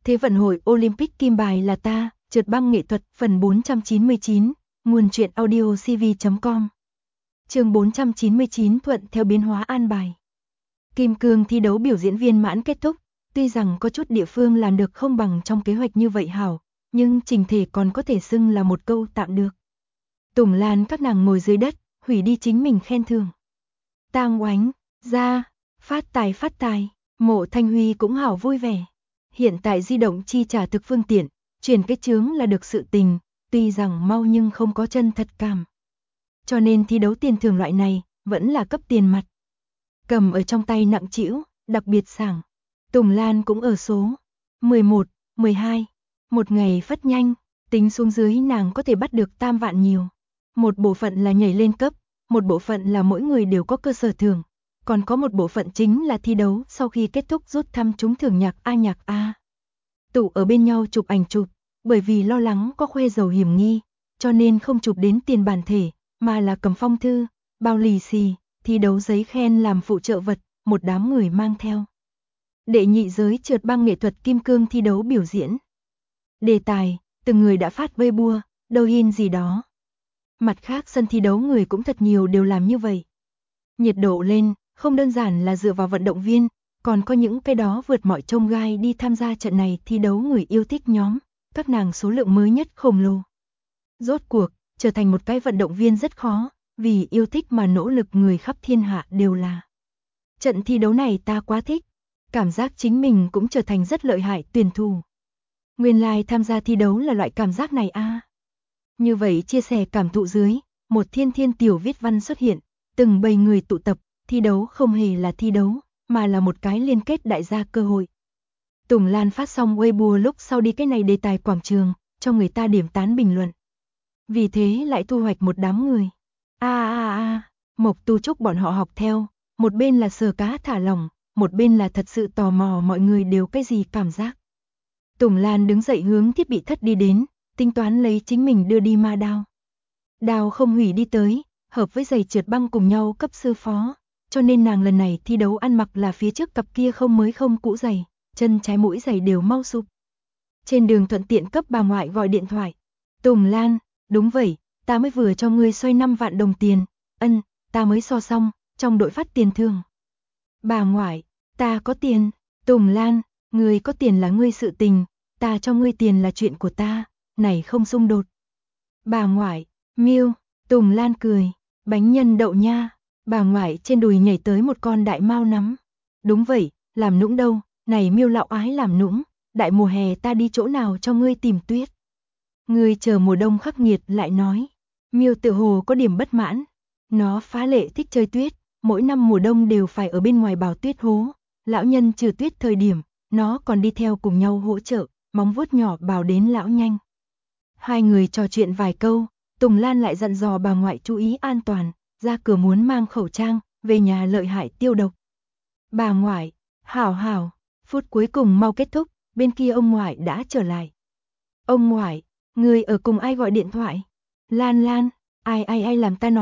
Thế vận hội Olympic kim bài là ta, trượt băng nghệ thuật phần 499, nguồn truyện audio cv.com. Chương 499 thuận theo biến hóa an bài. Kim cương thi đấu biểu diễn viên mãn kết thúc, tuy rằng có chút địa phương làm được không bằng trong kế hoạch như vậy hảo, nhưng trình thể còn có thể xưng là một câu tạm được. Tùng Lan các nàng ngồi dưới đất, hủy đi chính mình khen thưởng. Tang Oánh, ra, phát tài, Mộ Thanh Huy cũng hảo vui vẻ. Hiện tại di động chi trả thực phương tiện, chuyển cái chướng là được sự tình, tuy rằng mau nhưng không có chân thật cảm. Cho nên thi đấu tiền thưởng loại này, vẫn là cấp tiền mặt. Cầm ở trong tay nặng trĩu, đặc biệt sảng. Tùng Lan cũng ở số 11, 12. Một ngày phất nhanh, tính xuống dưới nàng có thể bắt được 3 vạn nhiều. Một bộ phận là nhảy lên cấp, một bộ phận là mỗi người đều có cơ sở thưởng. Còn có một bộ phận chính là thi đấu sau khi kết thúc rút thăm trúng thưởng nhạc A. Tụ ở bên nhau chụp ảnh chụp, bởi vì lo lắng có khoe dầu hiểm nghi, cho nên không chụp đến tiền bản thể, mà là cầm phong thư, bao lì xì, thi đấu giấy khen làm phụ trợ vật, một đám người mang theo. Đệ nhị giới trượt băng nghệ thuật kim cương thi đấu biểu diễn. Đề tài, từng người đã phát Weibo, Douyin gì đó. Mặt khác sân thi đấu người cũng thật nhiều đều làm như vậy. Nhiệt độ lên, không đơn giản là dựa vào vận động viên, còn có những cái đó vượt mọi chông gai đi tham gia trận này thi đấu người yêu thích nhóm, các nàng số lượng mới nhất khổng lồ. Rốt cuộc, trở thành một cái vận động viên rất khó, vì yêu thích mà nỗ lực người khắp thiên hạ đều là. Trận thi đấu này ta quá thích, cảm giác chính mình cũng trở thành rất lợi hại tuyển thủ. Nguyên lai tham gia thi đấu là loại cảm giác này a. Như vậy chia sẻ cảm thụ dưới, một thiên tiểu viết văn xuất hiện, từng bầy người tụ tập, thi đấu không hề là thi đấu, mà là một cái liên kết đại gia cơ hội. Tùng Lan phát xong Weibo lúc sau đi cái này đề tài quảng trường, cho người ta điểm tán bình luận. Vì thế lại thu hoạch một đám người. Mộc Tu Trúc bọn họ học theo, một bên là sờ cá thả lỏng, một bên là thật sự tò mò mọi người đều cái gì cảm giác. Tùng Lan đứng dậy hướng thiết bị thất đi đến, tính toán lấy chính mình đưa đi ma đao. Đao không hủy đi tới, hợp với giày trượt băng cùng nhau cấp sư phó, cho nên nàng lần này thi đấu ăn mặc là phía trước cặp kia không mới không cũ giày, chân trái mũi giày đều mau sụp. Trên đường thuận tiện cấp bà ngoại gọi điện thoại. Tùng Lan, đúng vậy, ta mới vừa cho ngươi xoay 5 vạn đồng tiền, ta mới so xong, trong đội phát tiền thưởng. Bà ngoại, ta có tiền. Tùng Lan, ngươi có tiền là ngươi sự tình, ta cho ngươi tiền là chuyện của ta, này không xung đột. Bà ngoại, miêu. Tùng Lan cười, bánh nhân đậu nha. Bà ngoại trên đùi nhảy tới một con đại mao nắm. Đúng vậy, làm nũng đâu, này miêu lão ái làm nũng, đại mùa hè ta đi chỗ nào cho ngươi tìm tuyết. Ngươi chờ mùa đông khắc nghiệt lại nói. Miêu tự hồ có điểm bất mãn, nó phá lệ thích chơi tuyết, mỗi năm mùa đông đều phải ở bên ngoài bào tuyết hố, lão nhân trừ tuyết thời điểm, nó còn đi theo cùng nhau hỗ trợ, móng vuốt nhỏ bào đến lão nhanh. Hai người trò chuyện vài câu, Tùng Lan lại dặn dò bà ngoại chú ý an toàn, ra cửa muốn mang khẩu trang, về nhà lợi hại tiêu độc. Bà ngoại, hảo, phút cuối cùng mau kết thúc, bên kia ông ngoại đã trở lại. Ông ngoại, người ở cùng ai gọi điện thoại? Lan, ai làm ta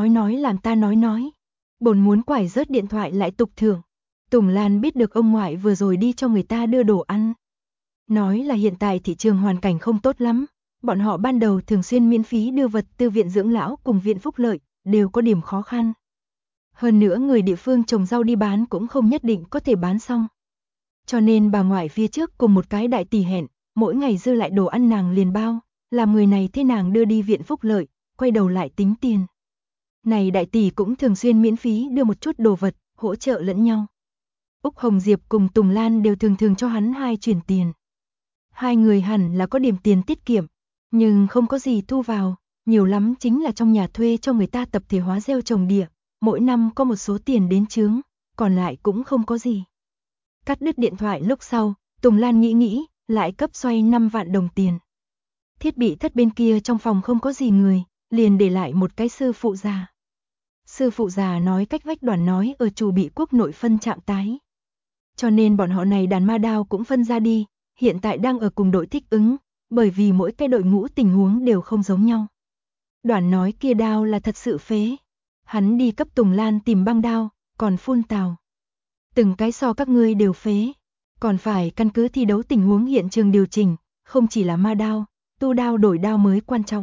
nói. Bổn muốn quải rớt điện thoại lại tục thưởng. Tùng Lan biết được ông ngoại vừa rồi đi cho người ta đưa đồ ăn. Nói là hiện tại thị trường hoàn cảnh không tốt lắm, bọn họ ban đầu thường xuyên miễn phí đưa vật từ viện dưỡng lão cùng viện phúc lợi, đều có điểm khó khăn. Hơn nữa người địa phương trồng rau đi bán cũng không nhất định có thể bán xong. Cho nên bà ngoại phía trước cùng một cái đại tỷ hẹn, mỗi ngày dư lại đồ ăn nàng liền bao, làm người này thế nàng đưa đi viện phúc lợi, quay đầu lại tính tiền. Này đại tỷ cũng thường xuyên miễn phí đưa một chút đồ vật, hỗ trợ lẫn nhau. Úc Hồng Diệp cùng Tùng Lan đều thường cho hắn hai chuyển tiền. Hai người hẳn là có điểm tiền tiết kiệm, nhưng không có gì thu vào, nhiều lắm chính là trong nhà thuê cho người ta tập thể hóa gieo trồng địa, mỗi năm có một số tiền đến chướng, còn lại cũng không có gì. Cắt đứt điện thoại lúc sau, Tùng Lan nghĩ, lại cấp xoay 5 vạn đồng tiền. Thiết bị thất bên kia trong phòng không có gì người, liền để lại một cái sư phụ già. Sư phụ già nói cách vách đoàn nói ở chủ bị quốc nội phân trạm tái. Cho nên bọn họ này đàn ma đao cũng phân ra đi, hiện tại đang ở cùng đội thích ứng, bởi vì mỗi cái đội ngũ tình huống đều không giống nhau. Đoàn nói kia đao là thật sự phế. Hắn đi cấp Tùng Lan tìm băng đao, còn phun tào. Từng cái so các ngươi đều phế. còn phải căn cứ thi đấu tình huống hiện trường điều chỉnh, không chỉ là ma đao, tu đao đổi đao mới quan trọng.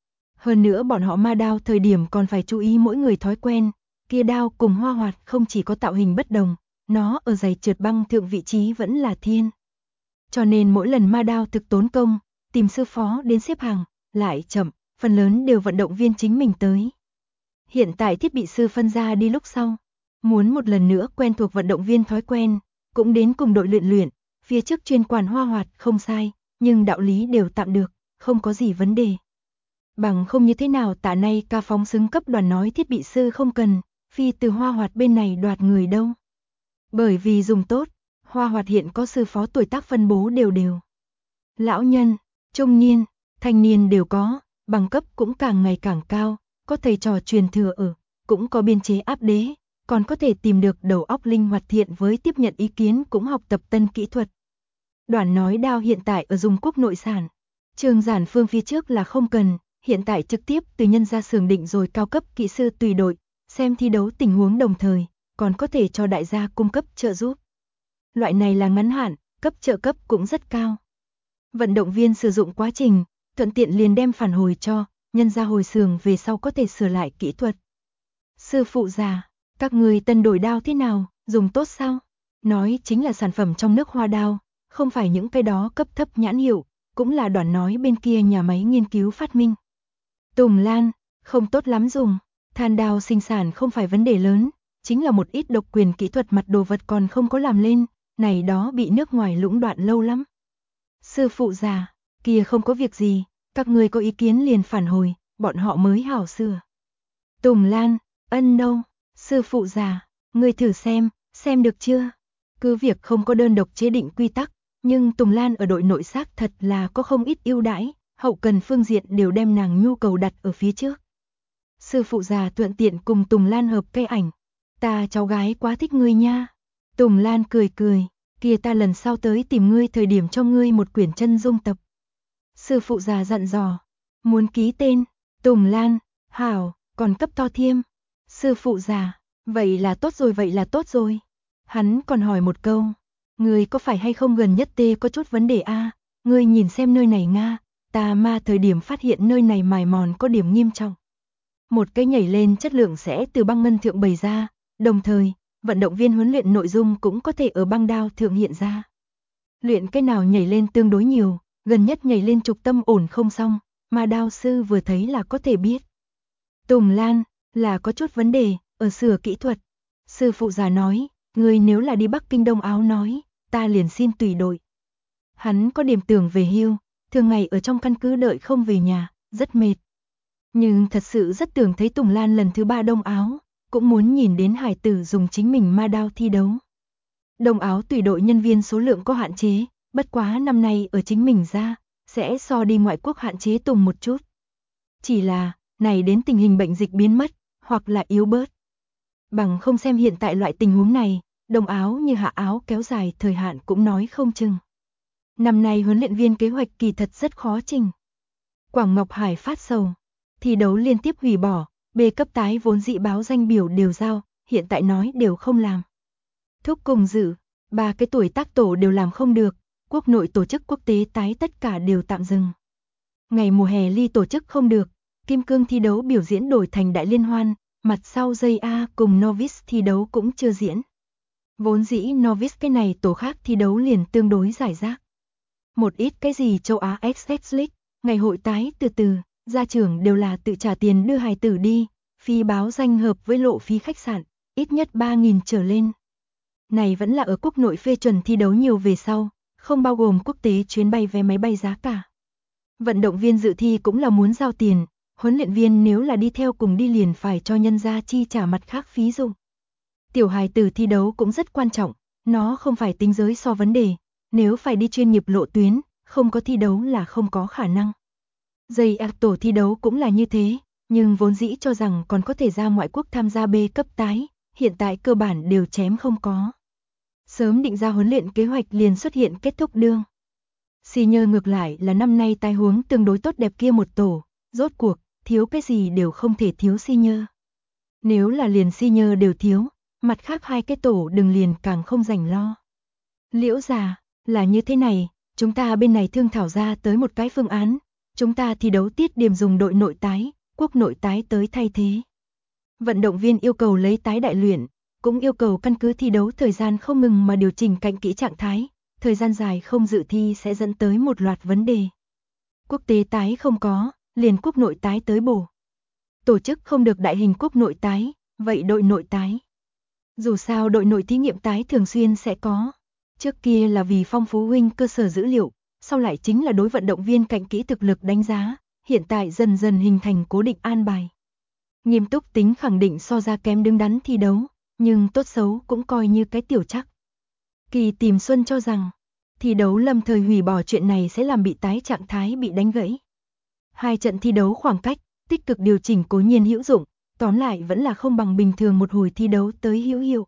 Hơn nữa bọn họ ma đao thời điểm còn phải chú ý mỗi người thói quen, kia đao cùng Hoa Hoạt không chỉ có tạo hình bất đồng, nó ở giày trượt băng thượng vị trí vẫn là thiên. Cho nên mỗi lần ma đao thực tốn công, tìm sư phó đến xếp hàng, lại chậm, phần lớn đều vận động viên chính mình tới. Hiện tại thiết bị sư phân ra đi lúc sau, muốn một lần nữa quen thuộc vận động viên thói quen, cũng đến cùng đội luyện, phía trước chuyên quản Hoa Hoạt không sai, nhưng đạo lý đều tạm được, không có gì vấn đề. Bằng không như thế nào tạ nay ca phóng xứng cấp đoàn nói thiết bị sư không cần, phi từ Hoa Hoạt bên này đoạt người đâu. Bởi vì dùng tốt, Hoa Hoạt hiện có sư phó tuổi tác phân bố đều. Lão nhân, trung niên, thanh niên đều có, bằng cấp cũng càng ngày càng cao, có thầy trò truyền thừa ở, cũng có biên chế áp đế, còn có thể tìm được đầu óc linh hoạt thiện với tiếp nhận ý kiến cũng học tập tân kỹ thuật. Đoàn nói đao hiện tại ở dùng quốc nội sản, Trường Giản Phương phía trước là không cần, hiện tại trực tiếp từ nhân ra xưởng định rồi cao cấp kỹ sư tùy đội, xem thi đấu tình huống đồng thời, còn có thể cho đại gia cung cấp trợ giúp. Loại này là ngắn hạn, cấp trợ cấp cũng rất cao. Vận động viên sử dụng quá trình, thuận tiện liền đem phản hồi cho, nhân ra hồi xưởng về sau có thể sửa lại kỹ thuật. Sư phụ già, các người tân đổi đao thế nào, dùng tốt sao? Nói chính là sản phẩm trong nước hoa đao, không phải những cái đó cấp thấp nhãn hiệu, cũng là Đoàn nói bên kia nhà máy nghiên cứu phát minh. Tùng Lan, không tốt lắm dùng, than đao sinh sản không phải vấn đề lớn, chính là một ít độc quyền kỹ thuật mặt đồ vật còn không có làm lên, này đó bị nước ngoài lũng đoạn lâu lắm. Sư phụ già, kia không có việc gì, các người có ý kiến liền phản hồi, bọn họ mới hảo sửa. Tùng Lan, ân đâu, sư phụ già, người thử xem được chưa? Cứ việc không có đơn độc chế định quy tắc, nhưng Tùng Lan ở đội nội xác thật là có không ít ưu đãi, hậu cần phương diện đều đem nàng nhu cầu đặt ở phía trước. Sư phụ già thuận tiện cùng Tùng Lan hợp cây ảnh, ta cháu gái quá thích ngươi nha. Tùng Lan cười, kia ta lần sau tới tìm ngươi thời điểm cho ngươi một quyển chân dung tập. Sư phụ già dặn dò, muốn ký tên, Tùng Lan, hảo, còn cấp to thiêm. Sư phụ già, vậy là tốt rồi. Hắn còn hỏi một câu, ngươi có phải hay không gần nhất tê có chút vấn đề a? Ngươi nhìn xem nơi này nga, ta ma thời điểm phát hiện nơi này mài mòn có điểm nghiêm trọng. Một cái nhảy lên chất lượng sẽ từ băng ngân thượng bày ra, đồng thời, vận động viên huấn luyện nội dung cũng có thể ở băng đao thượng hiện ra. Luyện cái nào nhảy lên tương đối nhiều, gần nhất nhảy lên trục tâm ổn không xong, mà đao sư vừa thấy là có thể biết. Tùng Lan, là có chút vấn đề, ở sửa kỹ thuật. Sư phụ già nói, người nếu là đi Bắc Kinh Đông Áo nói, ta liền xin tùy đội. Hắn có điểm tưởng về hưu, thường ngày ở trong căn cứ đợi không về nhà, rất mệt. Nhưng thật sự rất tưởng thấy Tùng Lan lần thứ 3 Đông Áo, cũng muốn nhìn đến hải tử dùng chính mình ma đao thi đấu. Đông Áo tùy đội nhân viên số lượng có hạn chế, bất quá năm nay ở chính mình ra, sẽ so đi ngoại quốc hạn chế tùng một chút. Chỉ là, này đến tình hình bệnh dịch biến mất, hoặc là yếu bớt. Bằng không xem hiện tại loại tình huống này, Đông Áo như hạ áo kéo dài thời hạn cũng nói không chừng. Năm nay huấn luyện viên kế hoạch kỳ thật rất khó trình. Quảng Ngọc Hải phát sầu, thi đấu liên tiếp hủy bỏ, B cấp tái vốn dĩ báo danh biểu đều giao, hiện tại nói đều không làm. Thúc cùng dự, 3 cái tuổi tác tổ đều làm không được, quốc nội tổ chức quốc tế tái tất cả đều tạm dừng. Ngày mùa hè ly tổ chức không được, kim cương thi đấu biểu diễn đổi thành đại liên hoan, mặt sau dây A cùng novice thi đấu cũng chưa diễn. Vốn dĩ novice cái này tổ khác thi đấu liền tương đối giải rác. Một ít cái gì châu Á XX League, ngày hội tái từ từ, gia trưởng đều là tự trả tiền đưa hài tử đi, phí báo danh hợp với lộ phí khách sạn, ít nhất 3.000 trở lên. Này vẫn là ở quốc nội phê chuẩn thi đấu nhiều về sau, không bao gồm quốc tế chuyến bay vé máy bay giá cả. Vận động viên dự thi cũng là muốn giao tiền, huấn luyện viên nếu là đi theo cùng đi liền phải cho nhân gia chi trả mặt khác phí dụng. Tiểu hài tử thi đấu cũng rất quan trọng, nó không phải tính giới so vấn đề, nếu phải đi chuyên nghiệp lộ tuyến, không có thi đấu là không có khả năng. Dây tổ thi đấu cũng là như thế, nhưng vốn dĩ cho rằng còn có thể ra ngoại quốc tham gia B cấp tái, hiện tại cơ bản đều chém không có. Sớm định ra huấn luyện kế hoạch liền xuất hiện kết thúc đương. Senior ngược lại là năm nay tai huống tương đối tốt đẹp kia một tổ, rốt cuộc, thiếu cái gì đều không thể thiếu senior. Nếu là liền senior đều thiếu, mặt khác hai cái tổ đừng liền càng không rảnh lo. Liễu già, là như thế này, chúng ta bên này thương thảo ra tới một cái phương án, chúng ta thi đấu tiết điểm dùng đội nội tái, quốc nội tái tới thay thế. Vận động viên yêu cầu lấy tái đại luyện, cũng yêu cầu căn cứ thi đấu thời gian không ngừng mà điều chỉnh cạnh kỹ trạng thái, thời gian dài không dự thi sẽ dẫn tới một loạt vấn đề. Quốc tế tái không có, liền quốc nội tái tới bổ. Tổ chức không được đại hình quốc nội tái, vậy đội nội tái. Dù sao đội nội thí nghiệm tái thường xuyên sẽ có. Trước kia là vì phong phú huynh cơ sở dữ liệu, sau lại chính là đối vận động viên cạnh kỹ thực lực đánh giá, hiện tại dần dần hình thành cố định an bài. Nghiêm túc tính khẳng định so ra kém đứng đắn thi đấu, nhưng tốt xấu cũng coi như cái tiểu chắc. Kỳ Tìm Xuân cho rằng, thi đấu lâm thời hủy bỏ chuyện này sẽ làm bị tái trạng thái bị đánh gãy. 2 trận thi đấu khoảng cách, tích cực điều chỉnh cố nhiên hữu dụng, tóm lại vẫn là không bằng bình thường một hồi thi đấu tới hữu hiệu.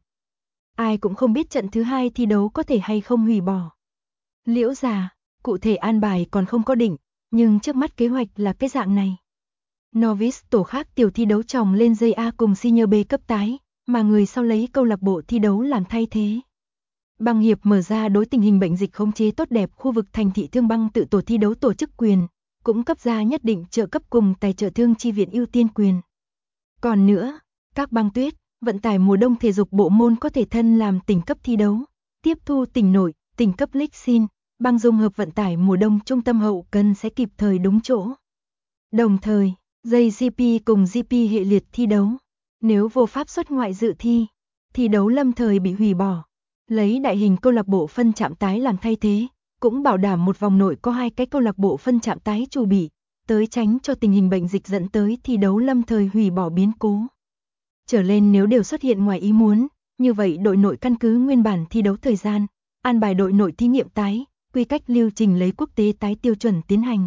Ai cũng không biết trận thứ 2 thi đấu có thể hay không hủy bỏ. Liễu già, cụ thể an bài còn không có định, nhưng trước mắt kế hoạch là cái dạng này. Novice tổ khác tiểu thi đấu chồng lên dây A cùng Senior B cấp tái, mà người sau lấy câu lạc bộ thi đấu làm thay thế. Băng hiệp mở ra đối tình hình bệnh dịch khống chế tốt đẹp khu vực thành thị thương băng tự tổ thi đấu tổ chức quyền, cũng cấp ra nhất định trợ cấp cùng tài trợ thương chi viện ưu tiên quyền. Còn nữa, các băng tuyết, vận tải mùa đông thể dục bộ môn có thể thân làm tỉnh cấp thi đấu, tiếp thu tỉnh nội, tỉnh cấp League Sin, băng dung hợp vận tải mùa đông trung tâm hậu cần sẽ kịp thời đúng chỗ. Đồng thời, JGP cùng GP hệ liệt thi đấu, nếu vô pháp xuất ngoại dự thi đấu lâm thời bị hủy bỏ, lấy đại hình câu lạc bộ phân trạm tái làm thay thế, cũng bảo đảm một vòng nội có 2 cái câu lạc bộ phân trạm tái chủ bị, tới tránh cho tình hình bệnh dịch dẫn tới thi đấu lâm thời hủy bỏ biến cố. Trở lên nếu đều xuất hiện ngoài ý muốn, như vậy đội nội căn cứ nguyên bản thi đấu thời gian, an bài đội nội thí nghiệm tái, quy cách lưu trình lấy quốc tế tái tiêu chuẩn tiến hành.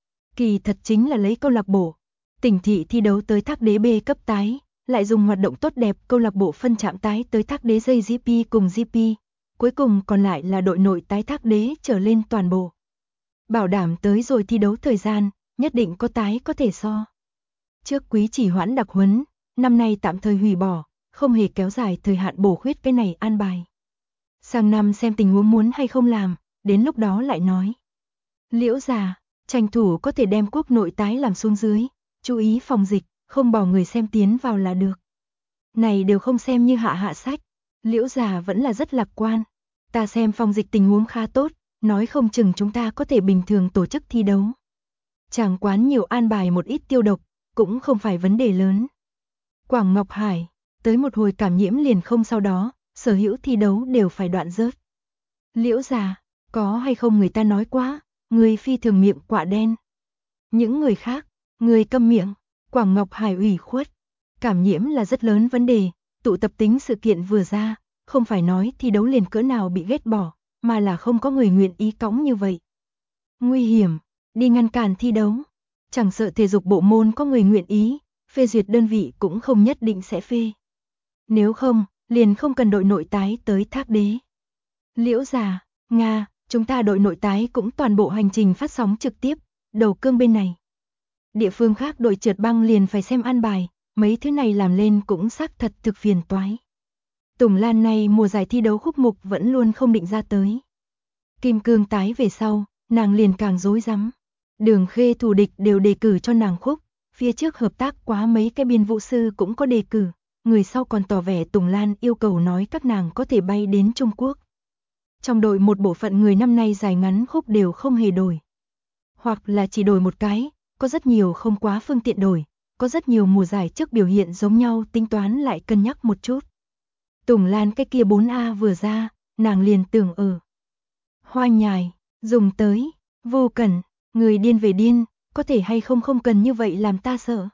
Kỳ thật chính là lấy câu lạc bộ, tỉnh thị thi đấu tới thác đế B cấp tái, lại dùng hoạt động tốt đẹp câu lạc bộ phân trạm tái tới thác đế dây GP cùng GP, cuối cùng còn lại là đội nội tái thác đế trở lên toàn bộ. Bảo đảm tới rồi thi đấu thời gian, nhất định có tái có thể so. Trước quý chỉ hoãn đặc huấn, năm nay tạm thời hủy bỏ, không hề kéo dài thời hạn bổ khuyết cái này an bài. Sang năm xem tình huống muốn hay không làm, đến lúc đó lại nói. Liễu già, tranh thủ có thể đem quốc nội tái làm xuống dưới, chú ý phòng dịch, không bỏ người xem tiến vào là được. Này đều không xem như hạ sách, Liễu già vẫn là rất lạc quan. Ta xem phòng dịch tình huống khá tốt, nói không chừng chúng ta có thể bình thường tổ chức thi đấu. Chàng quán nhiều an bài một ít tiêu độc, cũng không phải vấn đề lớn. Quảng Ngọc Hải, tới một hồi cảm nhiễm liền không sau đó, sở hữu thi đấu đều phải đoạn rớt. Liễu già, có hay không người ta nói quá, người phi thường miệng quạ đen. Những người khác, người câm miệng, Quảng Ngọc Hải ủy khuất. Cảm nhiễm là rất lớn vấn đề, tụ tập tính sự kiện vừa ra, không phải nói thi đấu liền cỡ nào bị ghét bỏ, mà là không có người nguyện ý cõng như vậy. Nguy hiểm, đi ngăn cản thi đấu, chẳng sợ thể dục bộ môn có người nguyện ý, phê duyệt đơn vị cũng không nhất định sẽ phê. Nếu không, liền không cần đội nội tái tới thác đế. Liễu già, Nga, chúng ta đội nội tái cũng toàn bộ hành trình phát sóng trực tiếp, đầu cương bên này. Địa phương khác đội trượt băng liền phải xem an bài, mấy thứ này làm lên cũng xác thật thực phiền toái. Tùng Lan này mùa giải thi đấu khúc mục vẫn luôn không định ra tới. Kim cương tái về sau, nàng liền càng rối rắm. Đường Khê thủ địch đều đề cử cho nàng khúc, phía trước hợp tác quá mấy cái biên vũ sư cũng có đề cử, người sau còn tỏ vẻ Tùng Lan yêu cầu nói các nàng có thể bay đến Trung Quốc. Trong đội một bộ phận người năm nay dài ngắn khúc đều không hề đổi. Hoặc là chỉ đổi một cái, có rất nhiều không quá phương tiện đổi, có rất nhiều mùa giải trước biểu hiện giống nhau tính toán lại cân nhắc một chút. Tùng Lan cái kia 4A vừa ra, nàng liền tưởng ở. Hoa nhài, dùng tới, vô cần, người điên về điên, có thể hay không không cần như vậy làm ta sợ.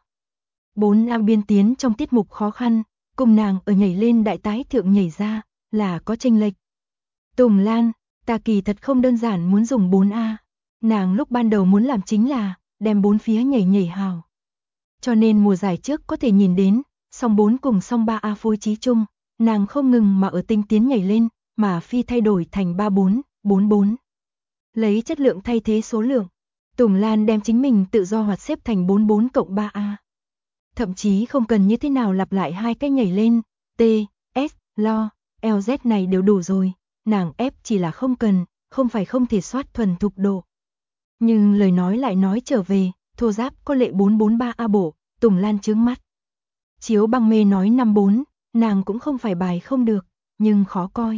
4A biên tiến trong tiết mục khó khăn, cùng nàng ở nhảy lên đại tái thượng nhảy ra, là có chênh lệch. Tùng Lan, ta kỳ thật không đơn giản muốn dùng 4A, nàng lúc ban đầu muốn làm chính là đem 4 phía nhảy hào. Cho nên mùa giải trước có thể nhìn đến, song 4 cùng song 3A phối trí chung, nàng không ngừng mà ở tinh tiến nhảy lên, mà phi thay đổi thành 34, 44. Lấy chất lượng thay thế số lượng, Tùng Lan đem chính mình tự do hoạt xếp thành 44 cộng 3A. Thậm chí không cần như thế nào lặp lại hai cái nhảy lên, T, S, Lo, LZ này đều đủ rồi, nàng ép chỉ là không cần, không phải không thể soát thuần thục độ. Nhưng lời nói lại nói trở về, thô giáp có lệ 443A bộ, Tùng Lan trướng mắt. Chiếu băng mê nói 54, nàng cũng không phải bài không được, nhưng khó coi.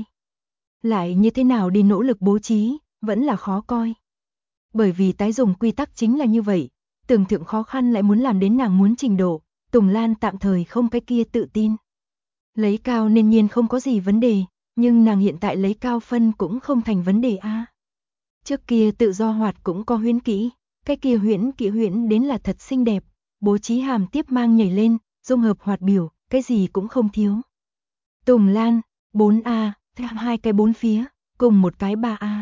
Lại như thế nào đi nỗ lực bố trí, vẫn là khó coi. Bởi vì tái dùng quy tắc chính là như vậy, tưởng tượng khó khăn lại muốn làm đến nàng muốn trình độ, Tùng Lan tạm thời không cái kia tự tin. Lấy cao nên nhiên không có gì vấn đề, nhưng nàng hiện tại lấy cao phân cũng không thành vấn đề a. Trước kia tự do hoạt cũng có huyễn kỹ, cái kia huyễn kỹ huyễn đến là thật xinh đẹp, bố trí hàm tiếp mang nhảy lên, dung hợp hoạt biểu, cái gì cũng không thiếu. Tùng Lan, 4A, hai cái 4 phía, cùng một cái 3A.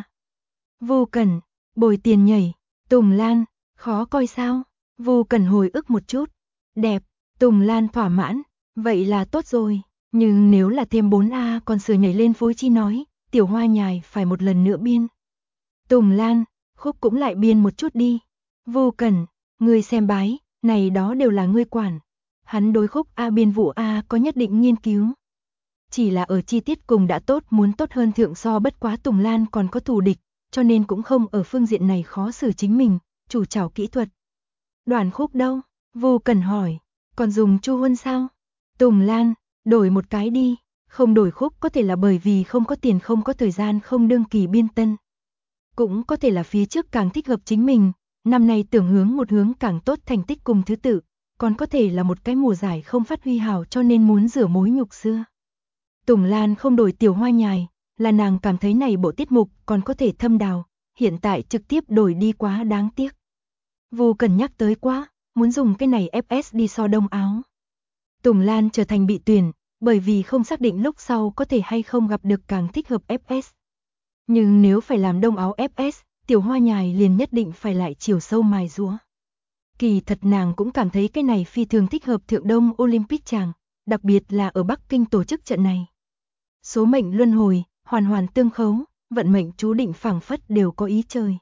Vô Cẩn, bồi tiền nhảy, Tùng Lan, khó coi sao? Vô Cẩn hồi ức một chút, đẹp, Tùng Lan thỏa mãn, vậy là tốt rồi, nhưng nếu là thêm 4A còn sửa nhảy lên phối chi nói, tiểu hoa nhài phải một lần nữa biên. Tùng Lan, khúc cũng lại biên một chút đi. Vô Cẩn, ngươi xem bái, này đó đều là ngươi quản. Hắn đối khúc A biên vụ A có nhất định nghiên cứu. Chỉ là ở chi tiết cùng đã tốt muốn tốt hơn thượng so bất quá Tùng Lan còn có thù địch, cho nên cũng không ở phương diện này khó xử chính mình, chủ trảo kỹ thuật. Đoàn khúc đâu? Vô Cẩn hỏi, còn dùng Chu Huân sao? Tùng Lan, đổi một cái đi, không đổi khúc có thể là bởi vì không có tiền không có thời gian không đương kỳ biên tân. Cũng có thể là phía trước càng thích hợp chính mình, năm nay tưởng hướng một hướng càng tốt thành tích cùng thứ tự, còn có thể là một cái mùa giải không phát huy hảo cho nên muốn rửa mối nhục xưa. Tùng Lan không đổi tiểu hoa nhài, là nàng cảm thấy này bộ tiết mục còn có thể thâm đào, hiện tại trực tiếp đổi đi quá đáng tiếc. Vô Cần nhắc tới quá, muốn dùng cái này FS đi so đông áo. Tùng Lan trở thành bị tuyển, bởi vì không xác định lúc sau có thể hay không gặp được càng thích hợp FS. Nhưng nếu phải làm đông áo FS, tiểu hoa nhài liền nhất định phải lại chiều sâu mài giũa. Kỳ thật nàng cũng cảm thấy cái này phi thường thích hợp thượng đông Olympic chàng, đặc biệt là ở Bắc Kinh tổ chức trận này. Số mệnh luân hồi, hoàn hoàn tương khấu, vận mệnh chú định phảng phất đều có ý trời.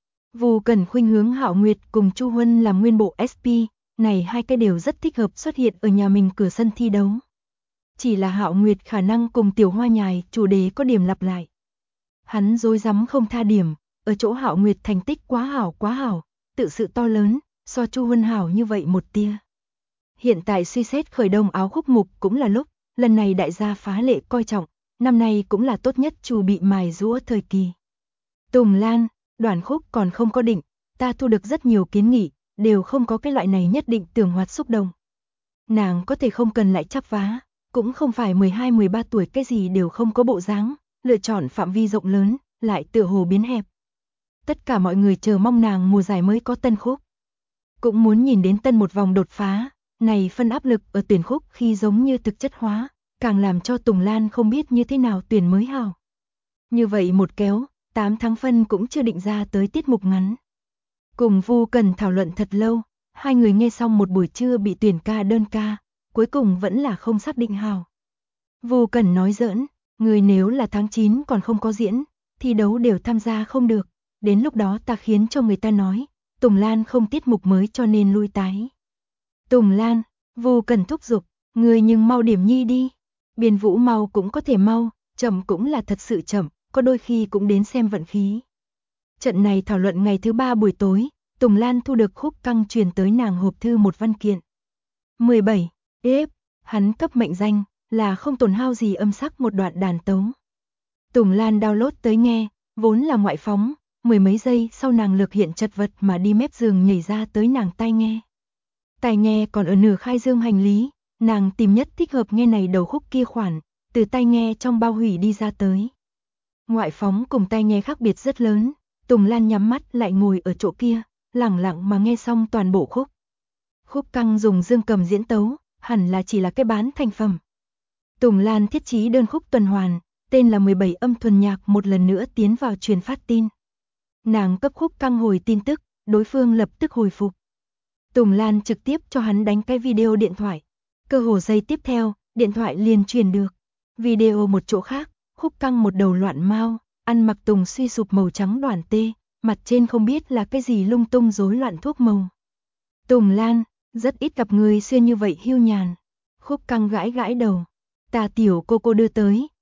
Vô Cần khuynh hướng Hạo Nguyệt cùng Chu Huân làm nguyên bộ SP, này hai cái đều rất thích hợp xuất hiện ở nhà mình cửa sân thi đấu. Chỉ là Hạo Nguyệt khả năng cùng tiểu hoa nhài chủ đề có điểm lặp lại. Hắn rối rắm không tha điểm, ở chỗ Hạo Nguyệt thành tích quá hảo, tự sự to lớn, so Chu Huân hảo như vậy một tia. Hiện tại suy xét khởi đông áo khúc mục cũng là lúc, lần này đại gia phá lệ coi trọng, năm nay cũng là tốt nhất chu bị mài giũa thời kỳ. Tùng Lan, đoàn khúc còn không có định, ta thu được rất nhiều kiến nghị, đều không có cái loại này nhất định tưởng hoạt xúc động. Nàng có thể không cần lại chắp vá, cũng không phải 12-13 tuổi cái gì đều không có bộ dáng, lựa chọn phạm vi rộng lớn, lại tựa hồ biến hẹp. Tất cả mọi người chờ mong nàng mùa giải mới có tân khúc. Cũng muốn nhìn đến tân một vòng đột phá, này phân áp lực ở tuyển khúc khi giống như thực chất hóa, càng làm cho Tùng Lan không biết như thế nào tuyển mới hảo. Như vậy một kéo, 8 tháng phân cũng chưa định ra tới tiết mục ngắn. Cùng Vu Cần thảo luận thật lâu, hai người nghe xong một buổi trưa bị tuyển ca đơn ca, cuối cùng vẫn là không xác định hảo. Vu Cần nói giỡn, người nếu là tháng 9 còn không có diễn, thi đấu đều tham gia không được, đến lúc đó ta khiến cho người ta nói, Tùng Lan không tiết mục mới cho nên lui tái. Tùng Lan, Vu Cần thúc giục, người nhưng mau điểm nhi đi. Biên vũ mau cũng có thể mau, chậm cũng là thật sự chậm, có đôi khi cũng đến xem vận khí. Trận này thảo luận ngày thứ 3 buổi tối, Tùng Lan thu được khúc căng truyền tới nàng hộp thư một văn kiện. 17. Hắn cấp mệnh danh là không tổn hao gì âm sắc một đoạn đàn tấu. Tùng Lan download tới nghe, vốn là ngoại phóng, mười mấy giây sau nàng lực hiện chật vật mà đi mép giường nhảy ra tới nàng tai nghe. Tai nghe còn ở nửa khai dương hành lý, nàng tìm nhất thích hợp nghe này đầu khúc kia khoản, từ tai nghe trong bao hủy đi ra tới. Ngoại phóng cùng tai nghe khác biệt rất lớn, Tùng Lan nhắm mắt lại ngồi ở chỗ kia, lẳng lặng mà nghe xong toàn bộ khúc. Khúc căng dùng dương cầm diễn tấu, hẳn là chỉ là cái bán thành phẩm. Tùng Lan thiết trí đơn khúc tuần hoàn, tên là 17 âm thuần nhạc một lần nữa tiến vào truyền phát tin. Nàng cấp khúc căng hồi tin tức, đối phương lập tức hồi phục. Tùng Lan trực tiếp cho hắn đánh cái video điện thoại. Cơ hồ giây tiếp theo, điện thoại liền truyền được. Video một chỗ khác, khúc căng một đầu loạn mau, ăn mặc tùng suy sụp màu trắng đoàn tê, mặt trên không biết là cái gì lung tung rối loạn thuốc màu. Tùng Lan, rất ít gặp người xuyên như vậy hiu nhàn. Khúc căng gãi gãi đầu. Ta tiểu cô đưa tới,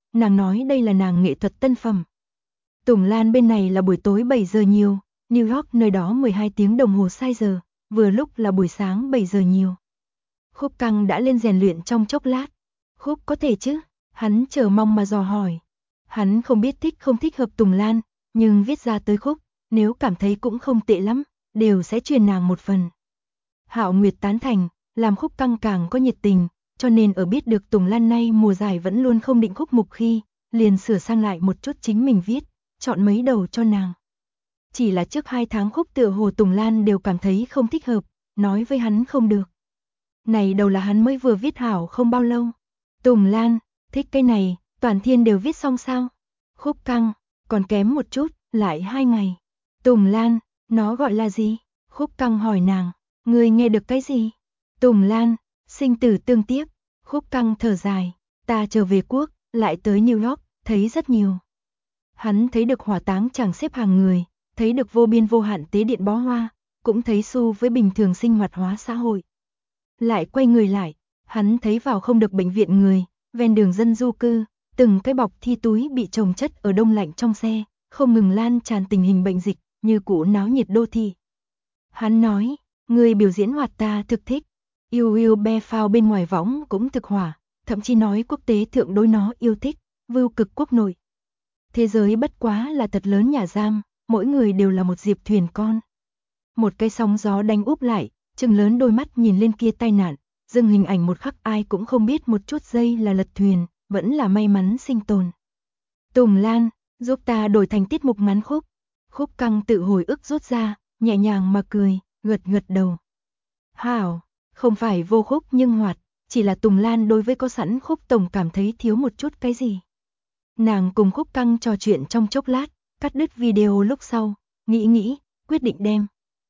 nàng nói đây là nàng nghệ thuật tân phẩm. Tùng Lan bên này là buổi tối 7 giờ nhiều, New York nơi đó 12 tiếng đồng hồ sai giờ, vừa lúc là buổi sáng 7 giờ nhiều. Khúc Căng đã lên rèn luyện trong chốc lát. Khúc có thể chứ? Hắn chờ mong mà dò hỏi. Hắn không biết thích không thích hợp Tùng Lan, nhưng viết ra tới Khúc, nếu cảm thấy cũng không tệ lắm, đều sẽ truyền nàng một phần. Hạo Nguyệt tán thành, làm Khúc Căng càng có nhiệt tình, cho nên ở biết được Tùng Lan nay mùa giải vẫn luôn không định khúc mục khi, liền sửa sang lại một chút chính mình viết, chọn mấy đầu cho nàng. Chỉ là trước 2 tháng Khúc tựa hồ Tùng Lan đều cảm thấy không thích hợp, nói với hắn không được. Này đầu là hắn mới vừa viết hảo không bao lâu. Tùng Lan, thích cái này, toàn thiên đều viết xong sao? Khúc Căng, còn kém một chút, lại 2 ngày. Tùng Lan, nó gọi là gì? Khúc Căng hỏi nàng, ngươi nghe được cái gì? Tùng Lan, sinh tử tương tiếp. Khúc Căng thở dài, ta trở về quốc, lại tới New York, thấy rất nhiều. Hắn thấy được hỏa táng chẳng xếp hàng người, thấy được vô biên vô hạn tế điện bó hoa, cũng thấy xu với bình thường sinh hoạt hóa xã hội. Lại quay người lại, hắn thấy vào không được bệnh viện người, ven đường dân du cư, từng cái bọc thi túi bị chồng chất ở đông lạnh trong xe, không ngừng lan tràn tình hình bệnh dịch, như cũ náo nhiệt đô thị. Hắn nói, người biểu diễn hoạt ta thực thích, yêu yêu be phao bên ngoài võng cũng thực hỏa, thậm chí nói quốc tế thượng đối nó yêu thích, vưu cực quốc nội. Thế giới bất quá là thật lớn nhà giam, mỗi người đều là một diệp thuyền con. Một cái sóng gió đánh úp lại, trừng lớn đôi mắt nhìn lên kia tai nạn, dừng hình ảnh một khắc ai cũng không biết một chút giây là lật thuyền, vẫn là may mắn sinh tồn. Tùng Lan, giúp ta đổi thành tiết mục ngắn khúc. Khúc Căng tự hồi ức rút ra, nhẹ nhàng mà cười, gật gật đầu. Hảo, không phải vô khúc nhưng hoạt, chỉ là Tùng Lan đối với có sẵn khúc tổng cảm thấy thiếu một chút cái gì. Nàng cùng Khúc Căng trò chuyện trong chốc lát, cắt đứt video lúc sau, nghĩ, quyết định đem.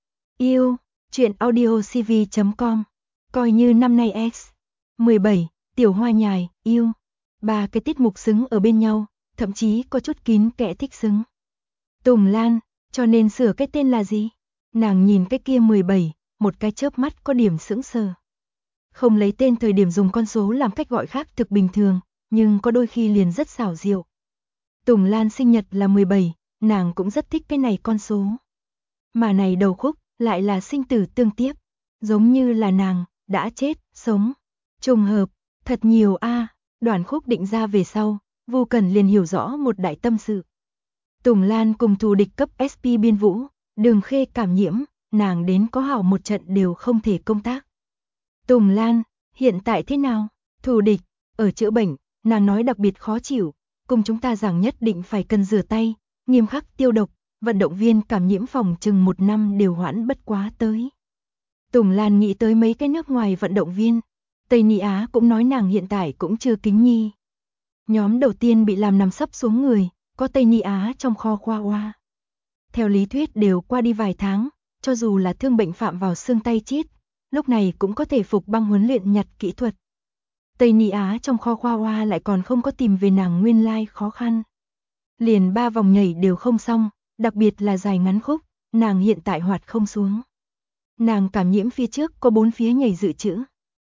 Yêu, chuyện audiocv.com, coi như năm nay X. 17, tiểu hoa nhài, yêu. 3 cái tiết mục xứng ở bên nhau, thậm chí có chút kín kẽ thích xứng. Tùng Lan, cho nên sửa cái tên là gì? Nàng nhìn cái kia 17, một cái chớp mắt có điểm sững sờ. Không lấy tên thời điểm dùng con số làm cách gọi khác thực bình thường, nhưng có đôi khi liền rất xảo diệu. Tùng Lan sinh nhật là 17, nàng cũng rất thích cái này con số. Mà này đầu khúc, lại là sinh tử tương tiếp, giống như là nàng, đã chết, sống. Trùng hợp, thật nhiều a. Đoạn khúc định ra về sau, Vu Cẩn liền hiểu rõ một đại tâm sự. Tùng Lan cùng thù địch cấp SP Biên Vũ, Đường Khê cảm nhiễm, nàng đến có hảo một trận đều không thể công tác. Tùng Lan, hiện tại thế nào? Thù địch, ở chữa bệnh, nàng nói đặc biệt khó chịu, cùng chúng ta rằng nhất định phải cần rửa tay, nghiêm khắc tiêu độc, vận động viên cảm nhiễm phòng chừng 1 năm đều hoãn bất quá tới. Tùng Lan nghĩ tới mấy cái nước ngoài vận động viên, Tây Ni Á cũng nói nàng hiện tại cũng chưa kính nhi. Nhóm đầu tiên bị làm nằm sấp xuống người, có Tây Ni Á trong kho khoa hoa. Theo lý thuyết đều qua đi vài tháng, cho dù là thương bệnh phạm vào xương tay chết, lúc này cũng có thể phục băng huấn luyện nhặt kỹ thuật. Tây Ni Á trong kho khoa hoa lại còn không có tìm về nàng nguyên lai khó khăn. Liền 3 vòng nhảy đều không xong, đặc biệt là dài ngắn khúc, nàng hiện tại hoạt không xuống. Nàng cảm nhiễm phía trước có 4 phía nhảy dự trữ.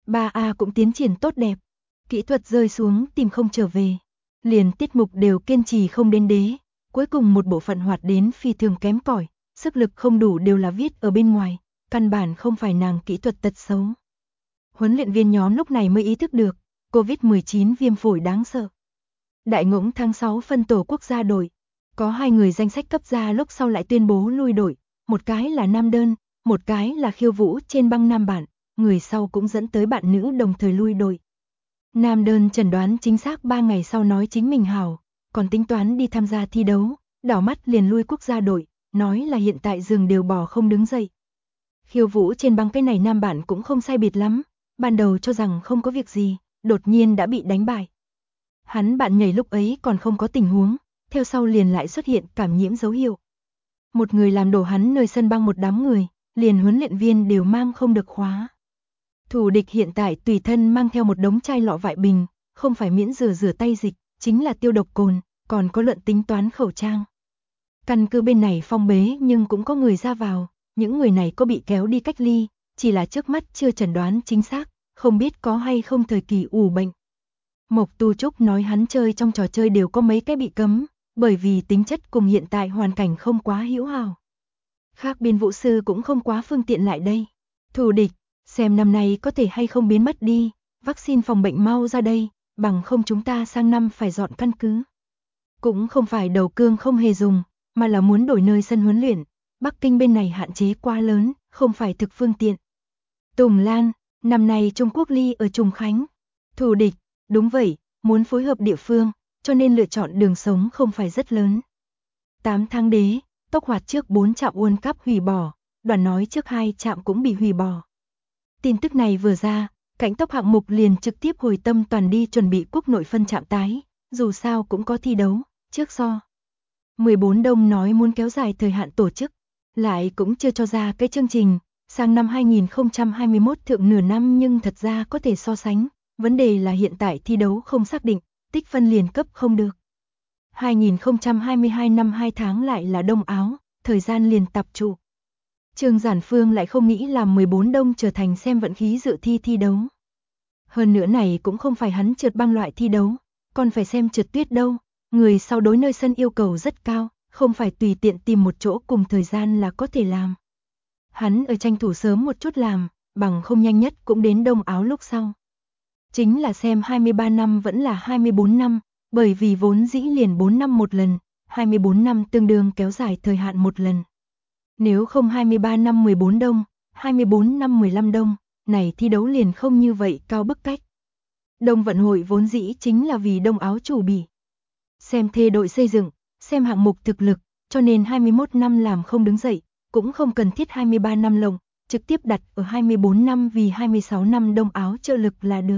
3A cũng tiến triển tốt đẹp. Kỹ thuật rơi xuống tìm không trở về. Liền tiết mục đều kiên trì không đến đế. Cuối cùng một bộ phận hoạt đến phi thường kém cỏi, sức lực không đủ đều là viết ở bên ngoài. Căn bản không phải nàng kỹ thuật tật xấu. Huấn luyện viên nhóm lúc này mới ý thức được, Covid-19 viêm phổi đáng sợ. Đại ngỗng tháng 6 phân tổ quốc gia đội. Có 2 người danh sách cấp ra lúc sau lại tuyên bố lui đội. Một cái là nam đơn, một cái là khiêu vũ trên băng nam bản. Người sau cũng dẫn tới bạn nữ đồng thời lui đội. Nam đơn chẩn đoán chính xác 3 ngày sau nói chính mình hảo, còn tính toán đi tham gia thi đấu, đảo mắt liền lui quốc gia đội, nói là hiện tại giường đều bò không đứng dậy. Khiêu vũ trên băng cái này nam bản cũng không sai biệt lắm, ban đầu cho rằng không có việc gì, đột nhiên đã bị đánh bại. Hắn bạn nhảy lúc ấy còn không có tình huống, theo sau liền lại xuất hiện cảm nhiễm dấu hiệu. Một người làm đổ hắn nơi sân băng một đám người, liền huấn luyện viên đều mang không được khóa. Thủ địch hiện tại tùy thân mang theo một đống chai lọ vại bình, không phải miễn rửa tay dịch, chính là tiêu độc cồn, còn có luận tính toán khẩu trang. Căn cứ bên này phong bế nhưng cũng có người ra vào, những người này có bị kéo đi cách ly, chỉ là trước mắt chưa chẩn đoán chính xác, không biết có hay không thời kỳ ủ bệnh. Mộc Tu Trúc nói hắn chơi trong trò chơi đều có mấy cái bị cấm, bởi vì tính chất cùng hiện tại hoàn cảnh không quá hữu hảo. Khác biên vũ sư cũng không quá phương tiện lại đây. Thù địch, xem năm nay có thể hay không biến mất đi, vaccine phòng bệnh mau ra đây, bằng không chúng ta sang năm phải dọn căn cứ. Cũng không phải đầu cương không hề dùng, mà là muốn đổi nơi sân huấn luyện, Bắc Kinh bên này hạn chế quá lớn, không phải thực phương tiện. Tùng Lan, năm nay Trung Quốc ly ở Trùng Khánh. Thù địch, đúng vậy, muốn phối hợp địa phương, cho nên lựa chọn đường sống không phải rất lớn. 8 tháng đế, tốc hoạt trước 4 trạm World Cup hủy bỏ, đoàn nói trước 2 trạm cũng bị hủy bỏ. Tin tức này vừa ra, cảnh tốc hạng mục liền trực tiếp hồi tâm toàn đi chuẩn bị quốc nội phân trạm tái, dù sao cũng có thi đấu, trước so. 14 Đông nói muốn kéo dài thời hạn tổ chức, lại cũng chưa cho ra cái chương trình, sang năm 2021 thượng nửa năm nhưng thật ra có thể so sánh, vấn đề là hiện tại thi đấu không xác định, tích phân liền cấp không được. 2022 năm 2 tháng lại là Đông Áo, thời gian liền tập trụ. Trương Giản Phương lại không nghĩ làm 14 Đông trở thành xem vận khí dự thi thi đấu. Hơn nữa này cũng không phải hắn trượt băng loại thi đấu, còn phải xem trượt tuyết đâu, người sau đối nơi sân yêu cầu rất cao, không phải tùy tiện tìm một chỗ cùng thời gian là có thể làm. Hắn ở tranh thủ sớm một chút làm, bằng không nhanh nhất cũng đến Đông Áo lúc sau. Chính là xem 23 năm vẫn là 24 năm, bởi vì vốn dĩ liền 4 năm một lần, 24 năm tương đương kéo dài thời hạn một lần. Nếu không 23 năm 14 Đông, 24 năm 15 Đông, này thi đấu liền không như vậy cao bức cách. Đông vận hội vốn dĩ chính là vì Đông Áo chủ bị. Xem thê đội xây dựng, xem hạng mục thực lực, cho nên 21 năm làm không đứng dậy, cũng không cần thiết 23 năm lồng, trực tiếp đặt ở 24 năm vì 26 năm Đông Áo trợ lực là được.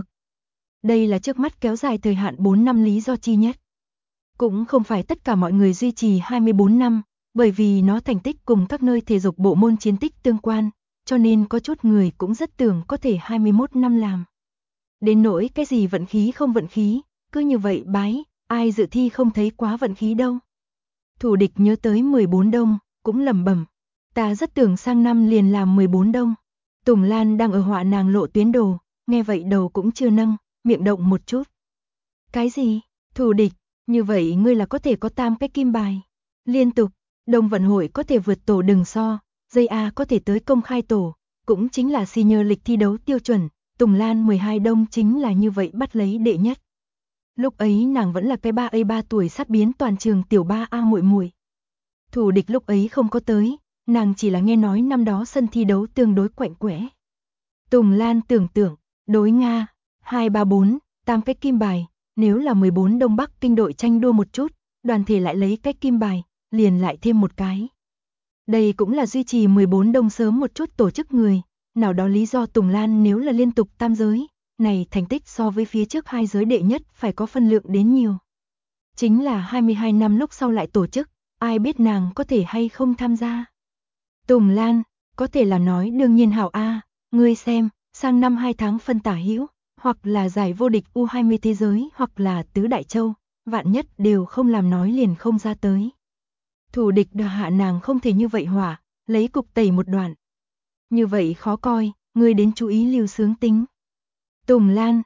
Đây là trước mắt kéo dài thời hạn 4 năm lý do chi nhất. Cũng không phải tất cả mọi người duy trì 24 năm, bởi vì nó thành tích cùng các nơi thể dục bộ môn chiến tích tương quan, cho nên có chút người cũng rất tưởng có thể 21 năm làm. Đến nỗi cái gì vận khí không vận khí, cứ như vậy bái, ai dự thi không thấy quá vận khí đâu. Thủ địch nhớ tới 14 Đông, cũng lẩm bẩm, ta rất tưởng sang năm liền làm 14 Đông. Tùng Lan đang ở họa nàng lộ tuyến đồ, nghe vậy đầu cũng chưa nâng, miệng động một chút. Cái gì? Thủ địch, như vậy ngươi là có thể có tam cái kim bài. Liên tục, Đông vận hội có thể vượt tổ đừng so, dây A có thể tới công khai tổ, cũng chính là senior lịch thi đấu tiêu chuẩn, Tùng Lan 12 Đông chính là như vậy bắt lấy đệ nhất. Lúc ấy nàng vẫn là cái 3A3 tuổi sắp biến toàn trường tiểu 3A muội muội. Thủ địch lúc ấy không có tới, nàng chỉ là nghe nói năm đó sân thi đấu tương đối quạnh quẽ. Tùng Lan tưởng tượng, đối Nga, 2, 3, 4, tam cái kim bài, nếu là 14 Đông Bắc Kinh đội tranh đua một chút, đoàn thể lại lấy cái kim bài, liền lại thêm một cái. Đây cũng là duy trì 14 Đông sớm một chút tổ chức người, nào đó lý do Tùng Lan nếu là liên tục tam giới, này thành tích so với phía trước hai giới đệ nhất phải có phân lượng đến nhiều. Chính là 22 năm lúc sau lại tổ chức, ai biết nàng có thể hay không tham gia. Tùng Lan, có thể là nói đương nhiên hảo A, ngươi xem, sang năm 2 tháng phân tả hữu, hoặc là giải vô địch U20 thế giới hoặc là tứ đại châu, vạn nhất đều không làm nói liền không ra tới. Thủ địch đà hạ nàng không thể như vậy hỏa, lấy cục tẩy một đoạn. Như vậy khó coi, ngươi đến chú ý lưu sướng tính. Tùng Lan,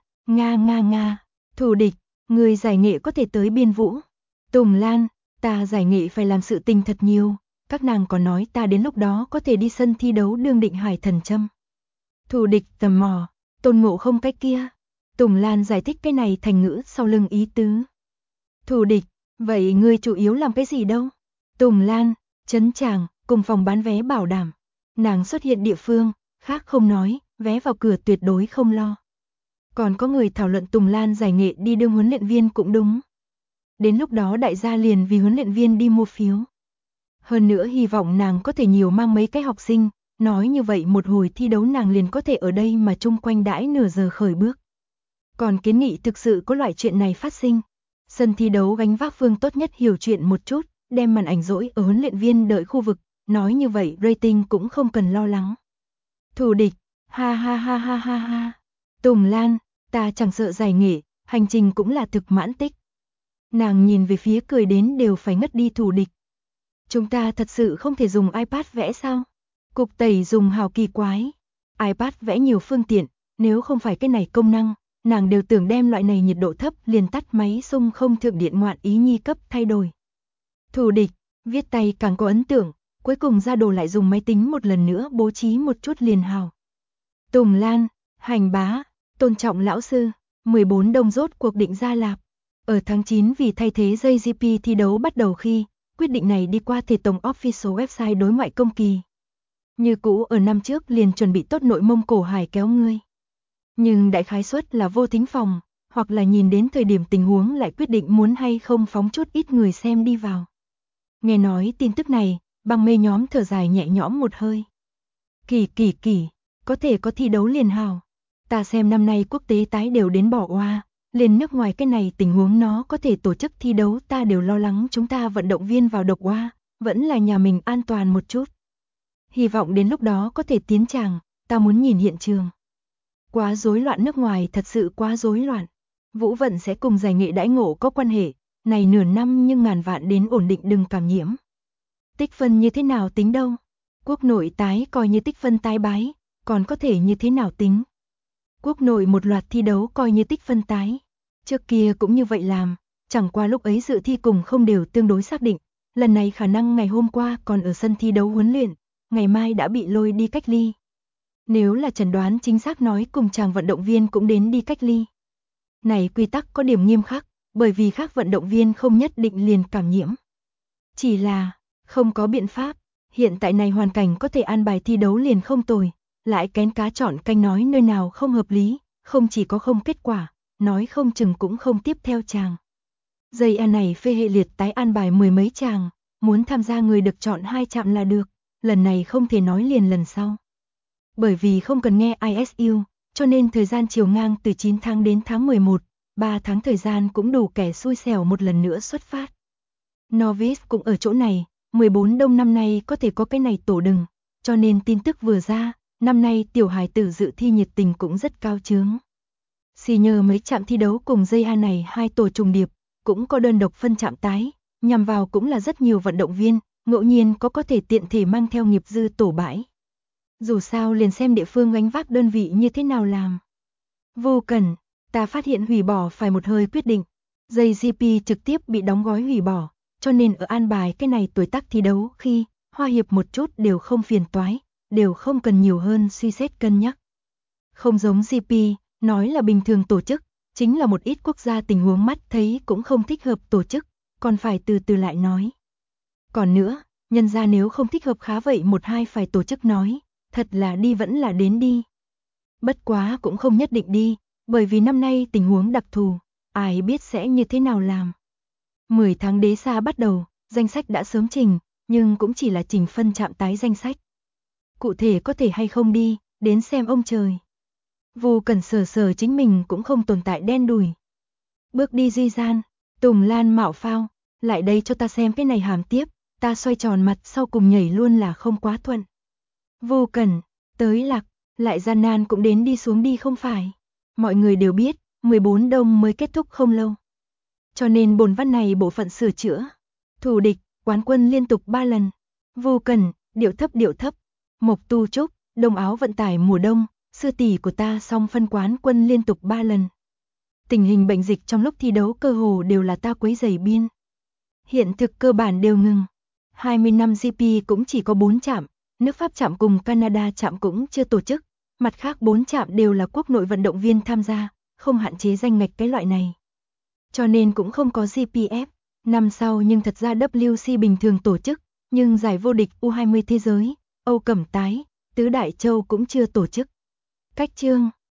Nga, thủ địch, ngươi giải nghệ có thể tới biên vũ. Tùng Lan, ta giải nghệ phải làm sự tình thật nhiều, các nàng còn nói ta đến lúc đó có thể đi sân thi đấu đương định hải thần châm. Thủ địch tầm mò, Tôn Ngộ Không cái kia. Tùng Lan giải thích cái này thành ngữ sau lưng ý tứ. Thủ địch, vậy ngươi chủ yếu làm cái gì đâu? Tùng Lan, trấn tràng, cùng phòng bán vé bảo đảm. Nàng xuất hiện địa phương, khác không nói, vé vào cửa tuyệt đối không lo. Còn có người thảo luận Tùng Lan giải nghệ đi đương huấn luyện viên cũng đúng. Đến lúc đó đại gia liền vì huấn luyện viên đi mua phiếu. Hơn nữa hy vọng nàng có thể nhiều mang mấy cái học sinh, nói như vậy một hồi thi đấu nàng liền có thể ở đây mà chung quanh đãi nửa giờ khởi bước. Còn kiến nghị thực sự có loại chuyện này phát sinh. Sân thi đấu gánh vác phương tốt nhất hiểu chuyện một chút, đem màn ảnh dỗi ở huấn luyện viên đợi khu vực, nói như vậy rating cũng không cần lo lắng. Thủ địch, ha. Tùng Lan, ta chẳng sợ giải nghệ, hành trình cũng là thực mãn tích. Nàng nhìn về phía cười đến đều phải ngất đi thủ địch. Chúng ta thật sự không thể dùng iPad vẽ sao? Cục tẩy dùng hào kỳ quái. iPad vẽ nhiều phương tiện, nếu không phải cái này công năng, nàng đều tưởng đem loại này nhiệt độ thấp liền tắt máy xung không thượng điện ngoạn ý nhi cấp thay đổi. Thù địch, viết tay càng có ấn tượng, cuối cùng ra đồ lại dùng máy tính một lần nữa bố trí một chút liền hào. Tùng Lan, Hành Bá, tôn trọng lão sư, 14 đông rốt cuộc định ra lạp. Ở tháng 9 vì thay thế JGP thi đấu bắt đầu khi, quyết định này đi qua thể tổng official website đối ngoại công kỳ. Như cũ ở năm trước liền chuẩn bị tốt nội mông cổ hải kéo ngươi. Nhưng đại khái suất là vô thính phòng, hoặc là nhìn đến thời điểm tình huống lại quyết định muốn hay không phóng chút ít người xem đi vào. Nghe nói tin tức này, băng mê nhóm thở dài nhẹ nhõm một hơi. Kỳ, có thể có thi đấu liền hào. Ta xem năm nay quốc tế tái đều đến bỏ oa, liền nước ngoài cái này tình huống nó có thể tổ chức thi đấu ta đều lo lắng chúng ta vận động viên vào độc oa, vẫn là nhà mình an toàn một chút. Hy vọng đến lúc đó có thể tiến tràng, ta muốn nhìn hiện trường. Quá rối loạn, nước ngoài thật sự quá rối loạn. Vũ vận sẽ cùng giải nghệ đãi ngộ có quan hệ, này nửa năm nhưng ngàn vạn đến ổn định đừng cảm nhiễm. Tích phân như thế nào tính đâu? Quốc nội tái coi như tích phân tái bái, còn có thể như thế nào tính? Quốc nội một loạt thi đấu coi như tích phân tái. Trước kia cũng như vậy làm, chẳng qua lúc ấy dự thi cùng không đều tương đối xác định. Lần này khả năng ngày hôm qua còn ở sân thi đấu huấn luyện, ngày mai đã bị lôi đi cách ly. Nếu là chẩn đoán chính xác nói cùng chàng vận động viên cũng đến đi cách ly. Này quy tắc có điểm nghiêm khắc, bởi vì khác vận động viên không nhất định liền cảm nhiễm. Chỉ là, không có biện pháp, hiện tại này hoàn cảnh có thể an bài thi đấu liền không tồi, lại kén cá chọn canh nói nơi nào không hợp lý, không chỉ có không kết quả, nói không chừng cũng không tiếp theo chàng. Dây an này phê hệ liệt tái an bài mười mấy chàng, muốn tham gia người được chọn 2 chạm là được, lần này không thể nói liền lần sau. Bởi vì không cần nghe ISU, cho nên thời gian chiều ngang từ 9 tháng đến tháng 11, 3 tháng thời gian cũng đủ kẻ xui xẻo một lần nữa xuất phát. Novice cũng ở chỗ này, 14 đông năm nay có thể có cái này tổ đừng, cho nên tin tức vừa ra, năm nay tiểu hài tử dự thi nhiệt tình cũng rất cao chướng. Senior mấy chạm thi đấu cùng JA này 2 tổ trùng điệp, cũng có đơn độc phân chạm tái, nhằm vào cũng là rất nhiều vận động viên, ngẫu nhiên có thể tiện thể mang theo nghiệp dư tổ bãi. Dù sao liền xem địa phương gánh vác đơn vị như thế nào làm. Vô cần, ta phát hiện hủy bỏ phải một hơi quyết định. JGP trực tiếp bị đóng gói hủy bỏ, cho nên ở an bài cái này tuổi tác thi đấu khi Hoa Hiệp một chút đều không phiền toái, đều không cần nhiều hơn suy xét cân nhắc. Không giống GP, nói là bình thường tổ chức, chính là một ít quốc gia tình huống mắt thấy cũng không thích hợp tổ chức, còn phải từ từ lại nói. Còn nữa, nhân ra nếu không thích hợp khá vậy một hai phải tổ chức nói, thật là đi vẫn là đến đi. Bất quá cũng không nhất định đi, bởi vì năm nay tình huống đặc thù, ai biết sẽ như thế nào làm. 10 tháng đế xa bắt đầu, danh sách đã sớm trình, nhưng cũng chỉ là trình phân chạm tái danh sách. Cụ thể có thể hay không đi, đến xem ông trời. Vô cần sờ chính mình cũng không tồn tại đen đủi. Bước đi Duy Gian, Tùng Lan mạo phao, lại đây cho ta xem cái này hàm tiếp, ta xoay tròn mặt sau cùng nhảy luôn là không quá thuận. Vô cần, tới lạc, lại gian nan cũng đến đi xuống đi không phải. Mọi người đều biết, 14 đông mới kết thúc không lâu. Cho nên bổn văn này bộ phận sửa chữa. Thủ địch, quán quân liên tục 3 lần. Vô cần, điệu thấp. Mộc Tu Trúc, đông áo vận tải mùa đông, sư tỷ của ta xong phân quán quân liên tục 3 lần. Tình hình bệnh dịch trong lúc thi đấu cơ hồ đều là ta quấy rầy biên. Hiện thực cơ bản đều ngừng. 20 năm GP cũng chỉ có 4 trạm, nước Pháp trạm cùng Canada trạm cũng chưa tổ chức, mặt khác 4 trạm đều là quốc nội vận động viên tham gia, không hạn chế danh ngạch cái loại này. Cho nên cũng không có GPF, năm sau nhưng thật ra WC bình thường tổ chức, nhưng giải vô địch U20 thế giới, Âu Cẩm Tái, Tứ Đại Châu cũng chưa tổ chức. Cách chương